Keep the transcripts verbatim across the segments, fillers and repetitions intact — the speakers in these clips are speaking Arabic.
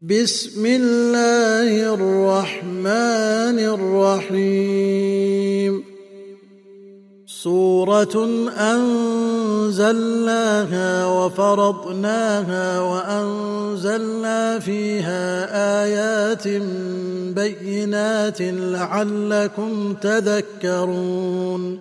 بسم الله الرحمن الرحيم. سورة أنزلناها وفرضناها وأنزلنا فيها آيات بينات لعلكم تذكرون.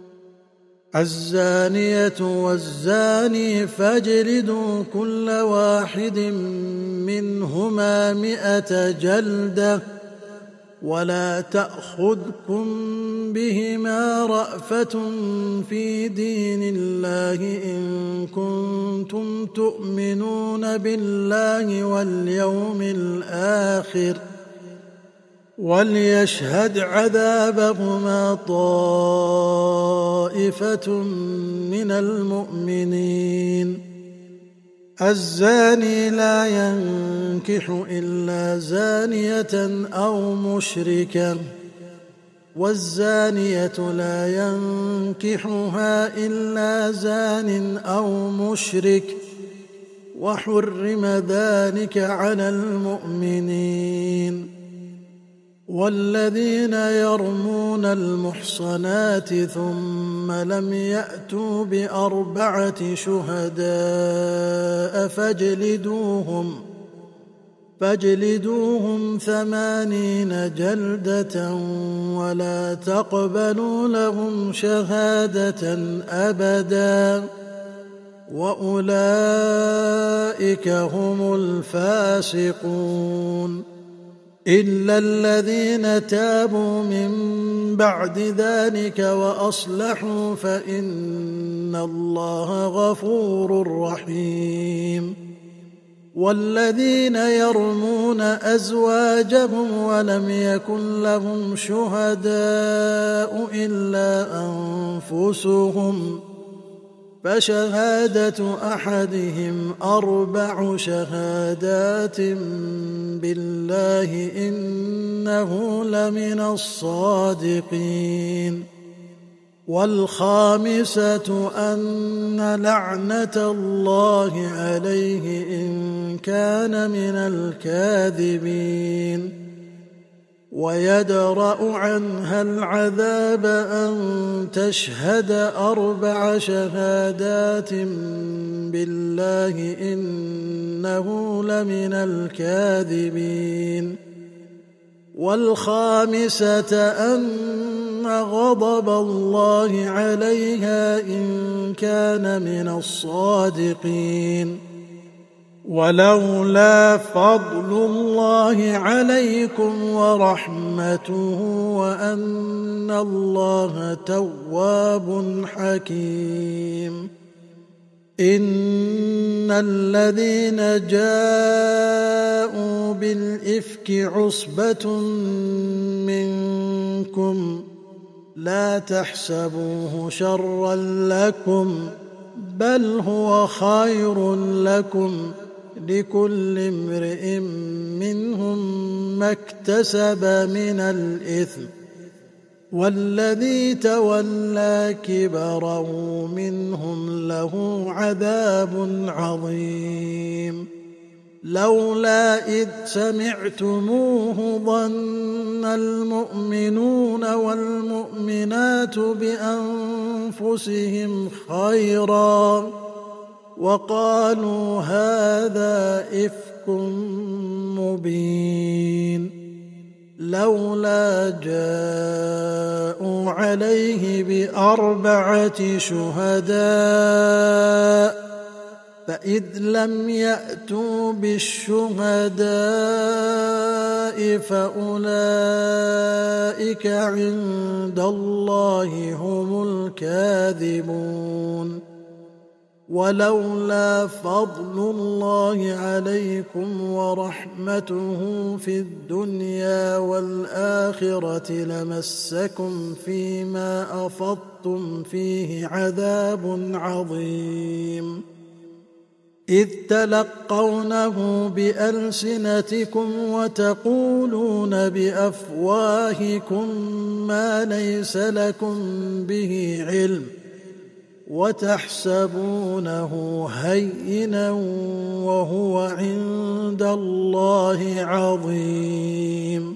الزانية والزاني فاجلدوا كل واحد منهما مئة جلدة ولا تأخذكم بهما رأفة في دين الله إن كنتم تؤمنون بالله واليوم الآخر وليشهد عذابهما طائفة من المؤمنين. الزاني لا ينكح إلا زانية أو مشركة والزانية لا ينكحها إلا زان أو مشرك وحرم ذلك على المؤمنين. والذين يرمون المحصنات ثم لم يأتوا بأربعة شهداء فاجلدوهم فاجلدوهم ثمانين جلدة ولا تقبلوا لهم شهادة أبدا وأولئك هم الفاسقون. إلا الذين تابوا من بعد ذلك وأصلحوا فإن الله غفور رحيم. والذين يرمون أزواجهم ولم يكن لهم شهداء إلا أنفسهم فشهادة أحدهم أربع شهادات بالله إنه لمن الصادقين. والخامسة أن لعنة الله عليه إن كان من الكاذبين. ويدرأ عنها العذاب أن تشهد أربع شهادات بالله إنه لمن الكاذبين. والخامسة أن غضب الله عليها إن كان من الصادقين. ولولا فضل الله عليكم ورحمته وأن الله تواب حكيم. إن الذين جاءوا بالإفك عصبة منكم لا تحسبوه شرا لكم بل هو خير لكم لكل امرئ منهم ما اكتسب من الإثم والذي تولى كبره منهم له عذاب عظيم. لولا إذ سمعتموه ظن المؤمنون والمؤمنات بأنفسهم خيرا وقالوا هذا إفك مبين. لولا جاءوا عليه بأربعة شهداء فإذ لم يأتوا بالشهداء فأولئك عند الله هم الكاذبون. ولولا فضل الله عليكم ورحمته في الدنيا والآخرة لمسكم فيما أفضتم فيه عذاب عظيم. إذ تلقونه بألسنتكم وتقولون بأفواهكم ما ليس لكم به علم وتحسبونه هينا وهو عند الله عظيم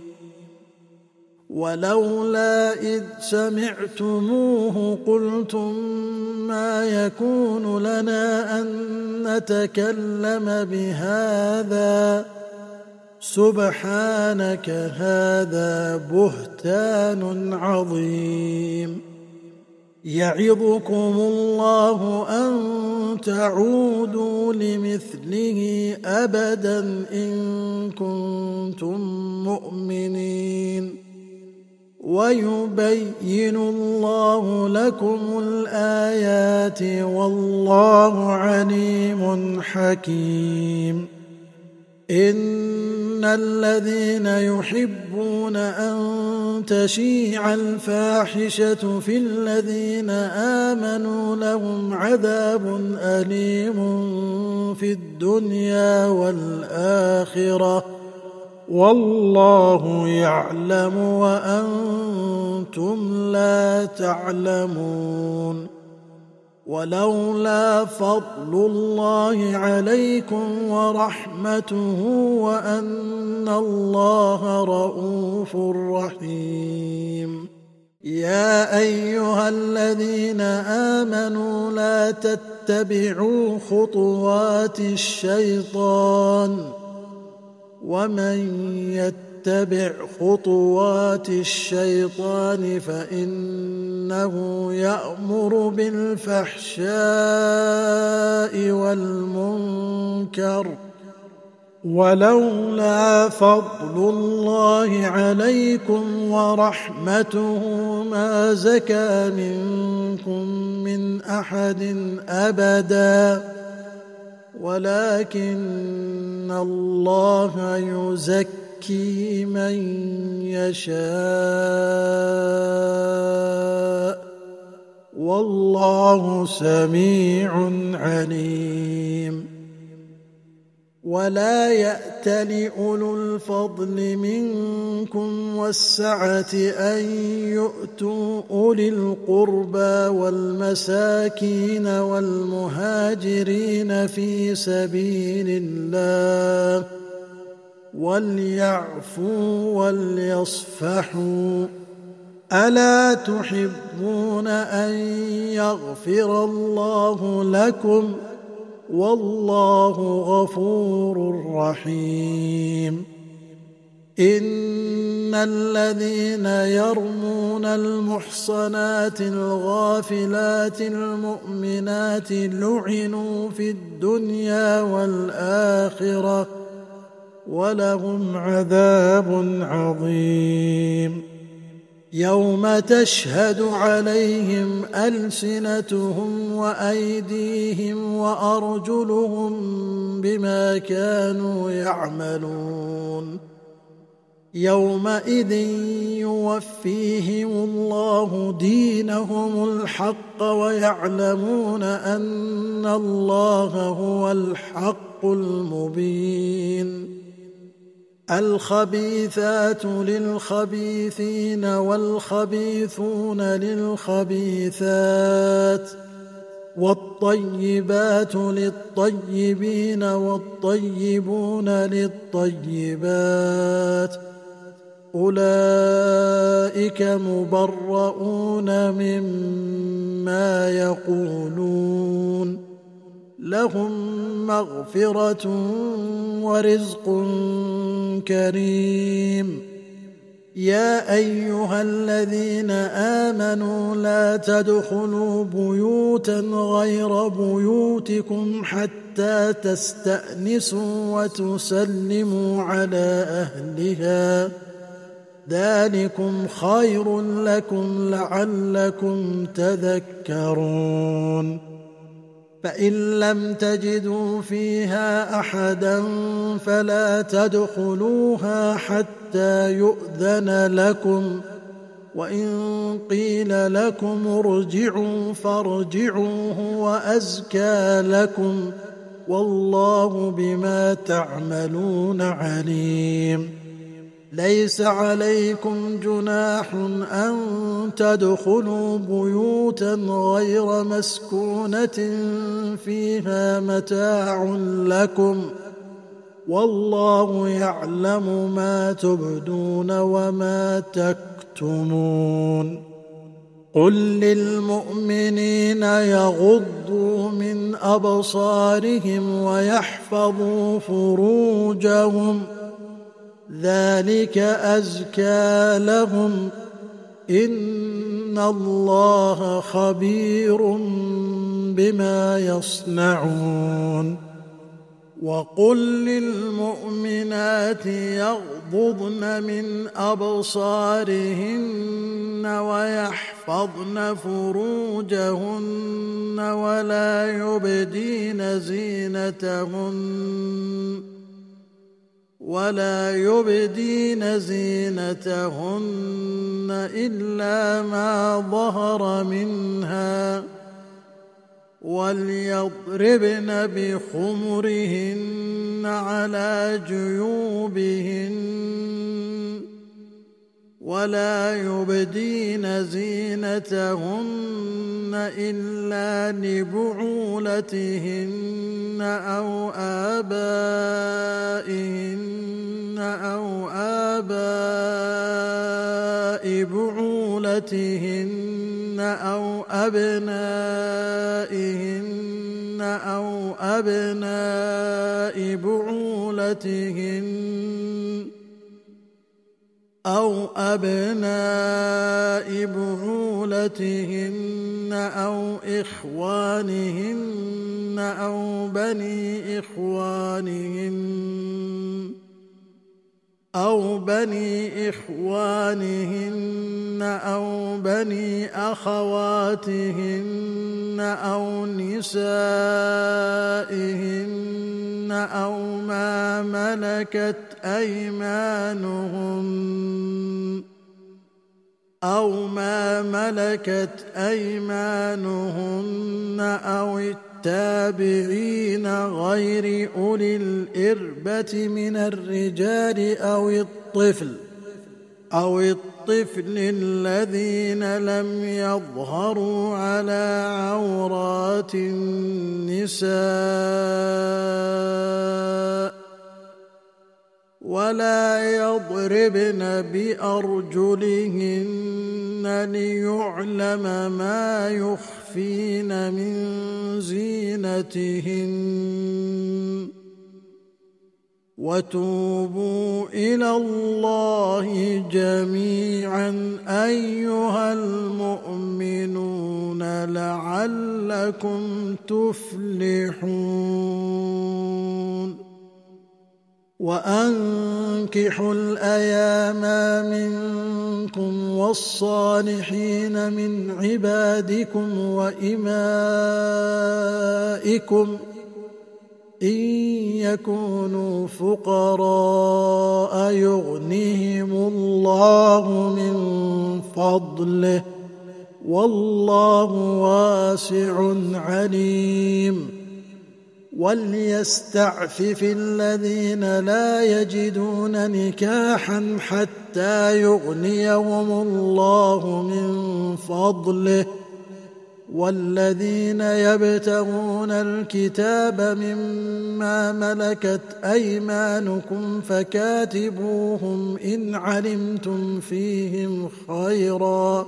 ولولا إذ سمعتموه قلتم ما يكون لنا أن نتكلم بهذا سبحانك هذا بهتان عظيم يعظكم الله أن تعودوا لمثله أبدا إن كنتم مؤمنين ويبين الله لكم الآيات والله عليم حكيم إن الذين يحبون أن تشيع الفاحشة في الذين آمنوا لهم عذاب أليم في الدنيا والآخرة والله يعلم وأنتم لا تعلمون ولولا فضل الله عليكم ورحمته وأن الله رءوف رحيم يا أيها الذين آمنوا لا تتبعوا خطوات الشيطان ومن يتبع خطوات الشيطان فإنه يأمر بالفحشاء والمنكر ولولا فضل الله عليكم ورحمته ما زكى منكم من أحد أبدا ولكن الله يزكي من يشاء والله سميع عليم ولا يأتل أولو الفضل منكم والسعة أن يؤتوا أولي القربى والمساكين والمهاجرين في سبيل الله وليعفوا وليصفحوا ألا تحبون أن يغفر الله لكم والله غفور رحيم إن الذين يرمون المحصنات الغافلات المؤمنات لعنوا في الدنيا والآخرة ولهم عذاب عظيم يوم تشهد عليهم ألسنتهم وأيديهم وأرجلهم بما كانوا يعملون يومئذ يوفيهم الله دينهم الحق ويعلمون أن الله هو الحق المبين الخبيثات للخبيثين والخبيثون للخبيثات والطيبات للطيبين والطيبون للطيبات أولئك مبرؤون مما يقولون لهم مغفرة ورزق كريم يا أيها الذين آمنوا لا تدخلوا بيوتا غير بيوتكم حتى تستأنسوا وتسلموا على أهلها ذلكم خير لكم لعلكم تذكرون فإن لم تجدوا فيها أحدا فلا تدخلوها حتى يؤذن لكم وإن قيل لكم ارجعوا فارجعوا هو أزكى لكم والله بما تعملون عليم ليس عليكم جناح أن تدخلوا بيوتا غير مسكونة فيها متاع لكم والله يعلم ما تبدون وما تكتمون قل للمؤمنين يغضوا من أبصارهم ويحفظوا فروجهم ذلك أزكى لهم إن الله خبير بما يصنعون وقل للمؤمنات يغضضن من أبصارهن ويحفظن فروجهن ولا يبدين زينتهن ولا يبدين زينتهن إلا ما ظهر منها وليضربن بخمرهن على جيوبهن ولا يبدين زينتهن إلا لبعولتهن أو آبائهن أو آباء بعولتهن أو أبنائهن أو أبناء بعولتهن أو أبناء بعولتهن أو إخوانهن أو بني إخوانهن أو بني إخوانهن أو بني أخواتهن أو نسائهن أو ما ملكت أيمانهن أو ما ملكت أيمانهن أو التابعين غير أولي الإربة من الرجال أو الطفل أو الطفل الذين لم يظهروا على عورات النساء ولا يضربن بأرجلهن ليعلم ما يخفين من زينتهن وتوبوا إلى الله جميعا أيها المؤمنون لعلكم تفلحون وأنكحوا الأيام منكم والصالحين من عبادكم وإمائكم إن يكونوا فقراء يغنهم الله من فضله والله واسع عليم وليستعفف الذين لا يجدون نكاحا حتى يغنيهم الله من فضله والذين يبتغون الكتاب مما ملكت أيمانكم فكاتبوهم إن علمتم فيهم خيرا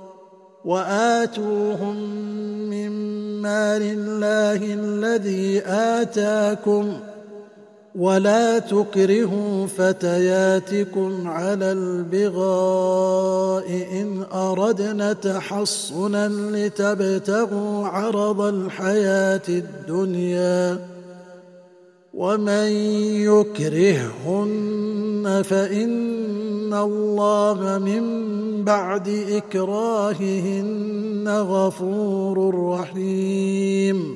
وآتوهم من مال الله الذي آتاكم ولا تكرهوا فتياتكم على البغاء إن أردنا تحصنا لتبتغوا عرض الحياة الدنيا ومن يكرههن فإن الله من بعد إكراههن غفور رحيم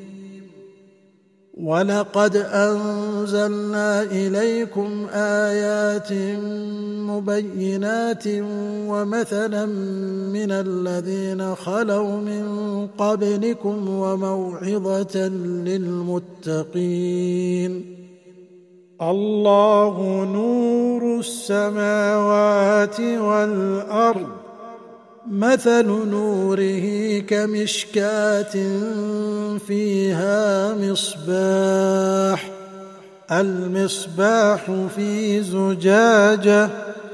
ولقد أنزلنا إليكم آيات مبينات ومثلا من الذين خلوا من قبلكم وموعظة للمتقين الله نور السماوات والأرض مثل نوره كمشكاة فيها مصباح المصباح في زجاجة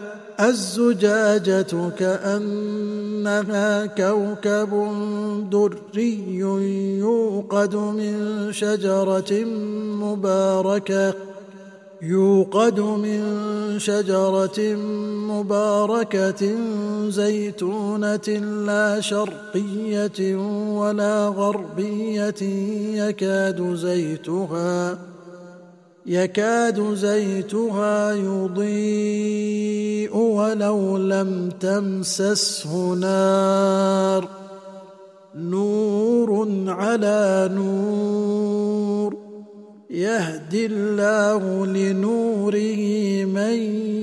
الزجاجة كأنها كوكب دري يوقد من شجرة مباركة يوقد من شجرة مباركة زيتونة لا شرقية ولا غربية يكاد زيتها يكاد زيتها يضيء ولو لم تمسسه نار نور على نور يهدي الله لنوره من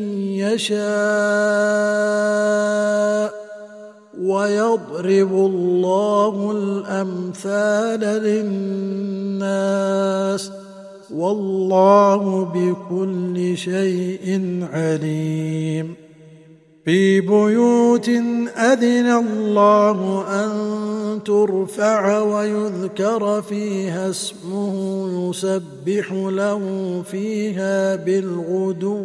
يشاء ويضرب الله الأمثال للناس والله بكل شيء عليم في بيوت أذن الله أن ترفع ويذكر فيها اسمه يسبح له فيها بالغدو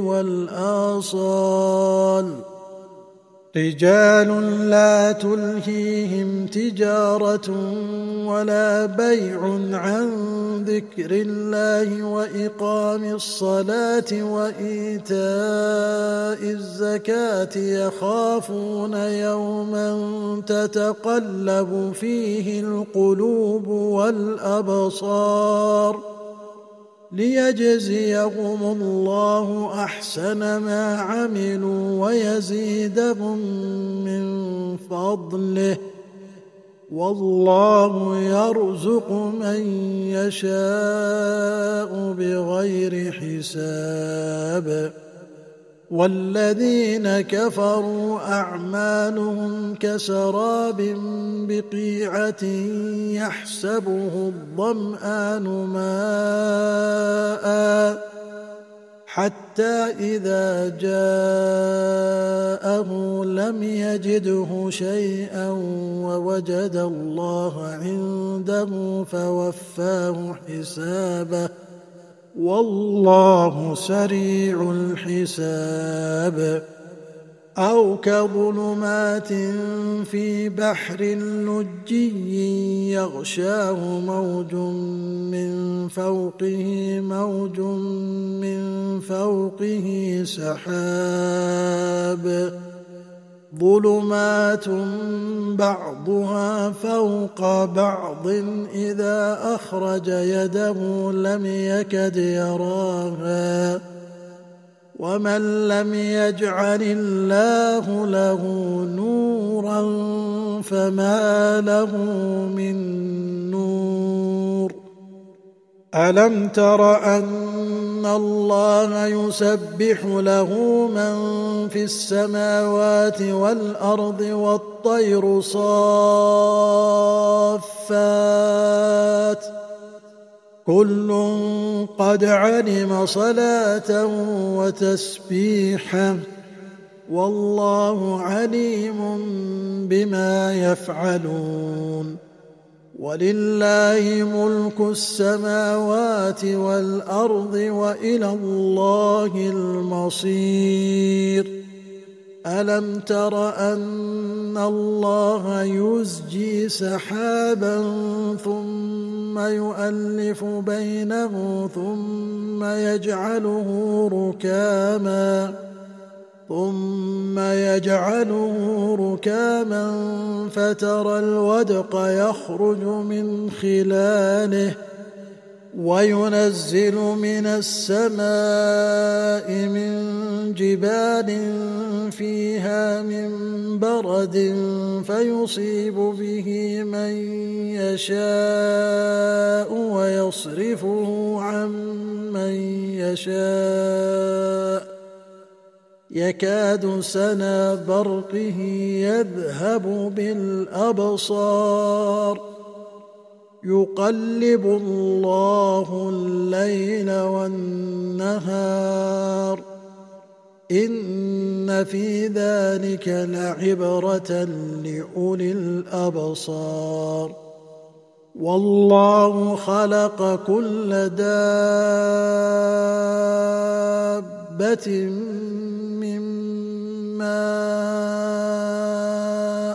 والآصال رجال لا تلهيهم تجارة ولا بيع عن ذكر الله وإقام الصلاة وإيتاء الزكاة يخافون يوما تتقلب فيه القلوب والأبصار ليجزيهم الله أحسن ما عملوا ويزيدهم من فضله والله يرزق من يشاء بغير حساب والذين كفروا أعمالهم كسراب بقيعة يحسبه الظمآن ماء حتى إذا جاءه لم يجده شيئا ووجد الله عنده فوفاه حسابه والله سريع الحساب أو كظلمات في بحر لجي يغشاه موج من فوقه موج من فوقه سحاب ظلمات بعضها فوق بعض إذا أخرج يده لم يكد يراها ومن لم يجعل الله له نورا فما له من نور ألم تر أن الله يسبح له من في السماوات والأرض والطير صافات كل قد علم صلاة وتسبيحا والله عليم بما يفعلون ولله ملك السماوات والأرض وإلى الله المصير ألم تر أن الله يزجي سحابا ثم يؤلف بينه ثم يجعله ركاما ثم يجعله ركاما فترى الودق يخرج من خلاله وينزل من السماء من جبال فيها من برد فيصيب به من يشاء ويصرفه عن من يشاء يكاد سنا برقه يذهب بالأبصار يقلب الله الليل والنهار إن في ذلك لعبرة لأولي الأبصار. والله خلق كل دابة من ماء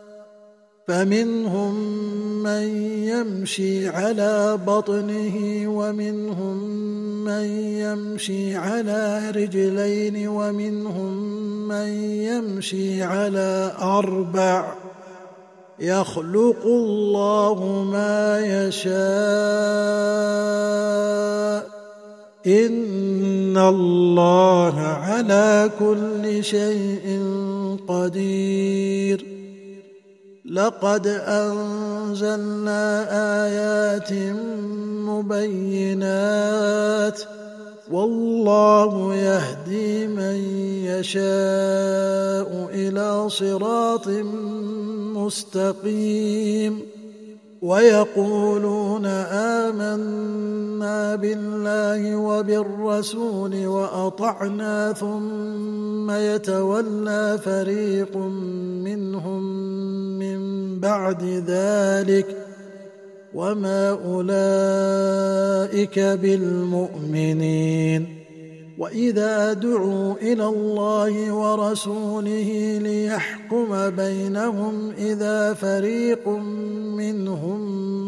فمنهم من يمشي على بطنه ومنهم من يمشي على رجلين ومنهم من يمشي على أربع يخلق الله ما يشاء إن الله على كل شيء قدير. لقد أنزلنا آيات مبينات والله يهدي من يشاء إلى صراط مستقيم. ويقولون آمنا بالله وبالرسول وأطعنا ثم يتولى فريق منهم من بعد ذلك وما أولئك بالمؤمنين. وإذا دعوا إلى الله ورسوله ليحكم بينهم إذا فريق منهم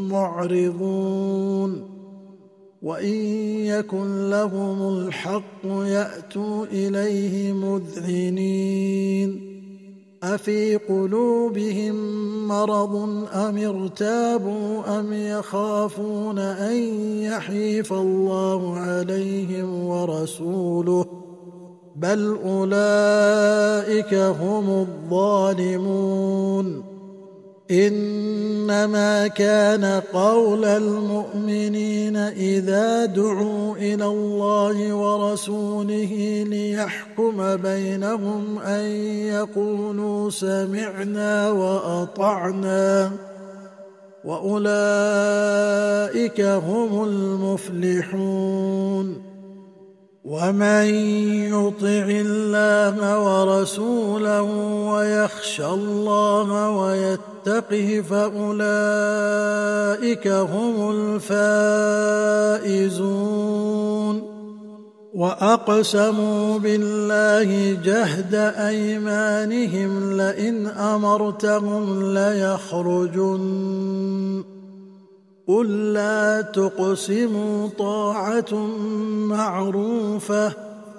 معرضون وإن يكن لهم الحق يأتوا إليه مذعنين. أفي قلوبهم مرض أم ارتابوا أم يخافون أن يحيف الله عليهم ورسوله بل أولئك هم الظالمون. إنما كان قول المؤمنين إذا دعوا إلى الله ورسوله ليحكم بينهم أن يقولوا سمعنا وأطعنا وأولئك هم المفلحون. ومن يطع الله ورسوله ويخشى الله ويتقه فأولئك هم الفائزون. وأقسموا بالله جهد أيمانهم لئن أمرتهم ليخرجن قل لا تقسموا طاعة معروفة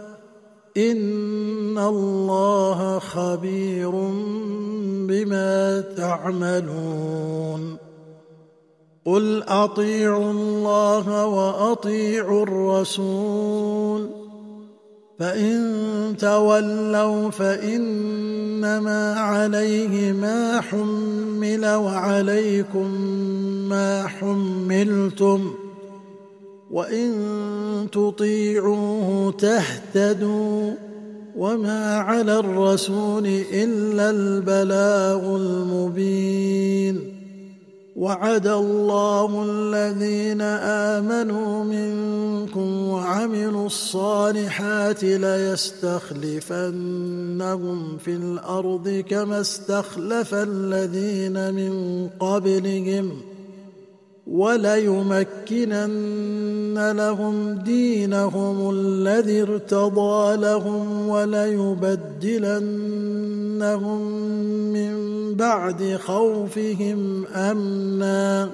إن الله خبير بما تعملون. قل أطيعوا الله وأطيعوا الرسول فإن تولوا فإنما عليه ما حمل وعليكم ما حملتم وإن تطيعوه تهتدوا وما على الرسول إلا البلاغ المبين. وعد الله الذين آمنوا منكم وعملوا الصالحات ليستخلفنهم في الأرض كما استخلف الذين من قبلهم وليمكنن لهم دينهم الذي ارتضى لهم وليبدلنهم من بعد خوفهم أمنا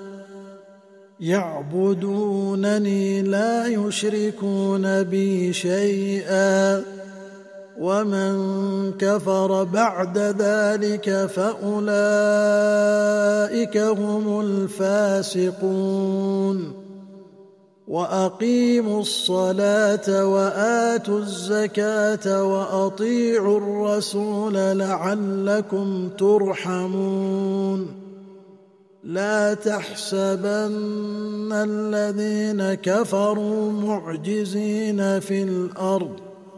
يعبدونني لا يشركون بي شيئا ومن كفر بعد ذلك فأولئك هم الفاسقون. وأقيموا الصلاة وآتوا الزكاة وأطيعوا الرسول لعلكم ترحمون. لا تحسبن الذين كفروا معجزين في الأرض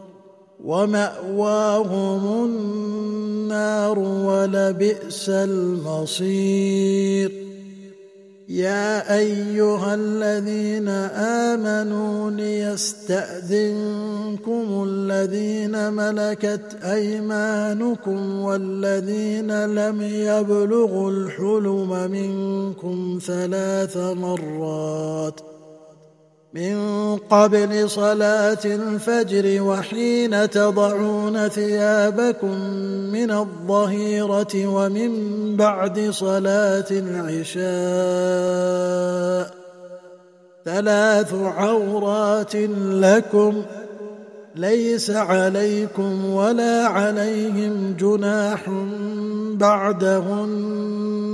ومأواهم النار ولبئس المصير. يا أيها الذين آمنوا ليستأذنكم الذين ملكت أيمانكم والذين لم يبلغوا الحلم منكم ثلاث مرات من قبل صلاة الفجر وحين تضعون ثيابكم من الظهيرة ومن بعد صلاة العشاء ثلاث عورات لكم ليس عليكم ولا عليهم جناح بعدهن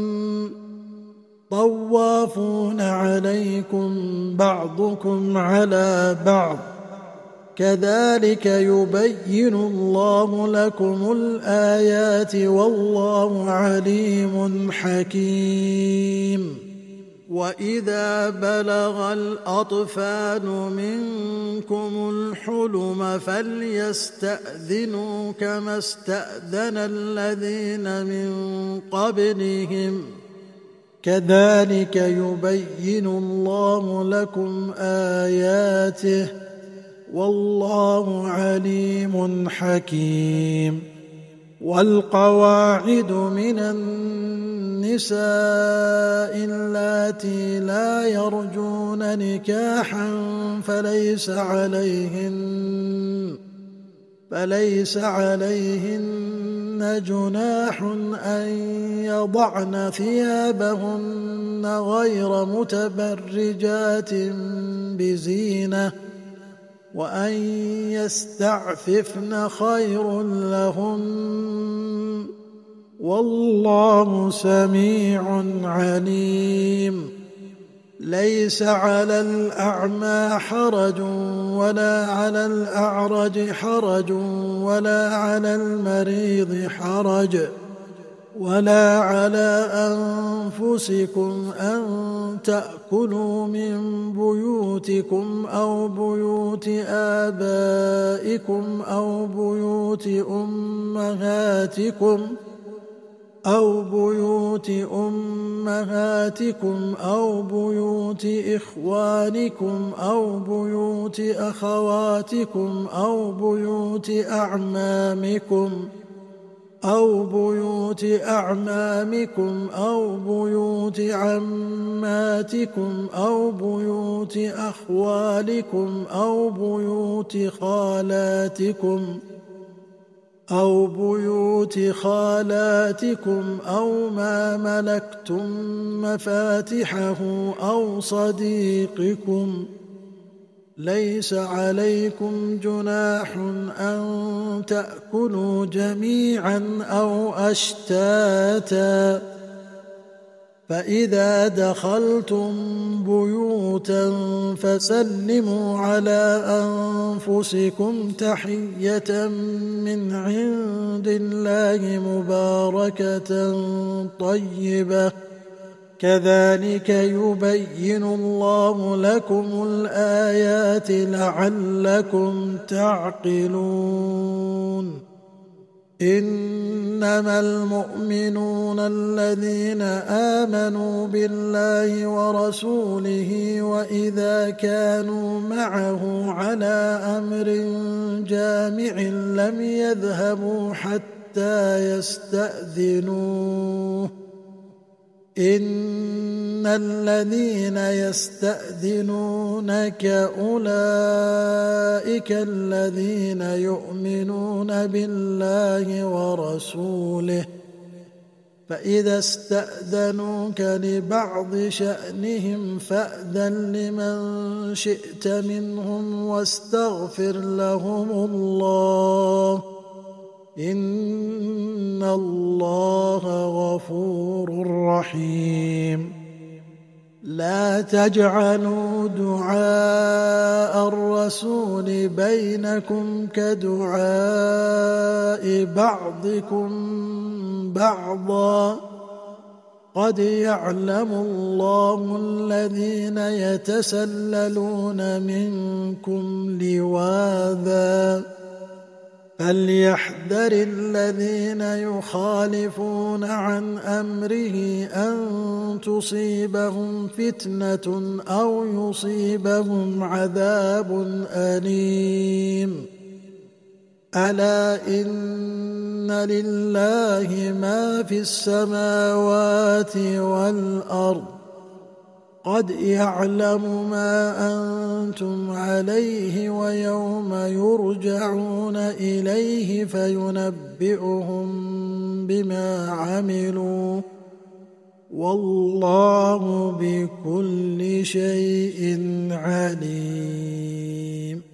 طوافون عليكم بعضكم على بعض كذلك يبين الله لكم الآيات والله عليم حكيم. وإذا بلغ الأطفال منكم الحلم فليستأذنوا كما استأذن الذين من قبلهم كذلك يبين الله لكم آياته والله عليم حكيم. والقواعد من النساء اللاتي لا يرجون نكاحا فليس عليهن فليس عليهن جناح أن يضعن ثيابهن غير متبرجات بزينة وأن يستعففن خير لهن والله سميع عليم. ليس على الأعمى حرج ولا على الأعرج حرج ولا على المريض حرج ولا على أنفسكم أن تأكلوا من بيوتكم أو بيوت آبائكم أو بيوت أمهاتكم أو بيوت أمهاتكم أو بيوت إخوانكم أو بيوت أخواتكم أو بيوت أعمامكم أو بيوت أعمامكم أو بيوت عماتكم أو بيوت أخوالكم أو بيوت خالاتكم أو بيوت خالاتكم أو ما ملكتم مفاتحه أو صديقكم ليس عليكم جناح أن تأكلوا جميعا أو أشتاتا فإذا دخلتم بيوتا فسلموا على أنفسكم تحية من عند الله مباركة طيبة كذلك يبين الله لكم الآيات لعلكم تعقلون. إنما المؤمنون الذين آمنوا بالله ورسوله وإذا كانوا معه على أمر جامع لم يذهبوا حتى يستأذنوه إن الذين يستأذنونك أولئك الذين يؤمنون بالله ورسوله فإذا استأذنوك لبعض شأنهم فأذن لمن شئت منهم واستغفر لهم الله إن الله غفور رحيم. لا تجعلوا دعاء الرسول بينكم كدعاء بعضكم بعضا قد يعلم الله الذين يتسللون منكم لواذا فليحذر الذين يخالفون عن أمره أن تصيبهم فتنة أو يصيبهم عذاب أليم. ألا إن لله ما في السماوات والأرض قد يعلم ما أنتم عليه ويوم يرجعون إليه فينبئهم بما عملوا والله بكل شيء عليم.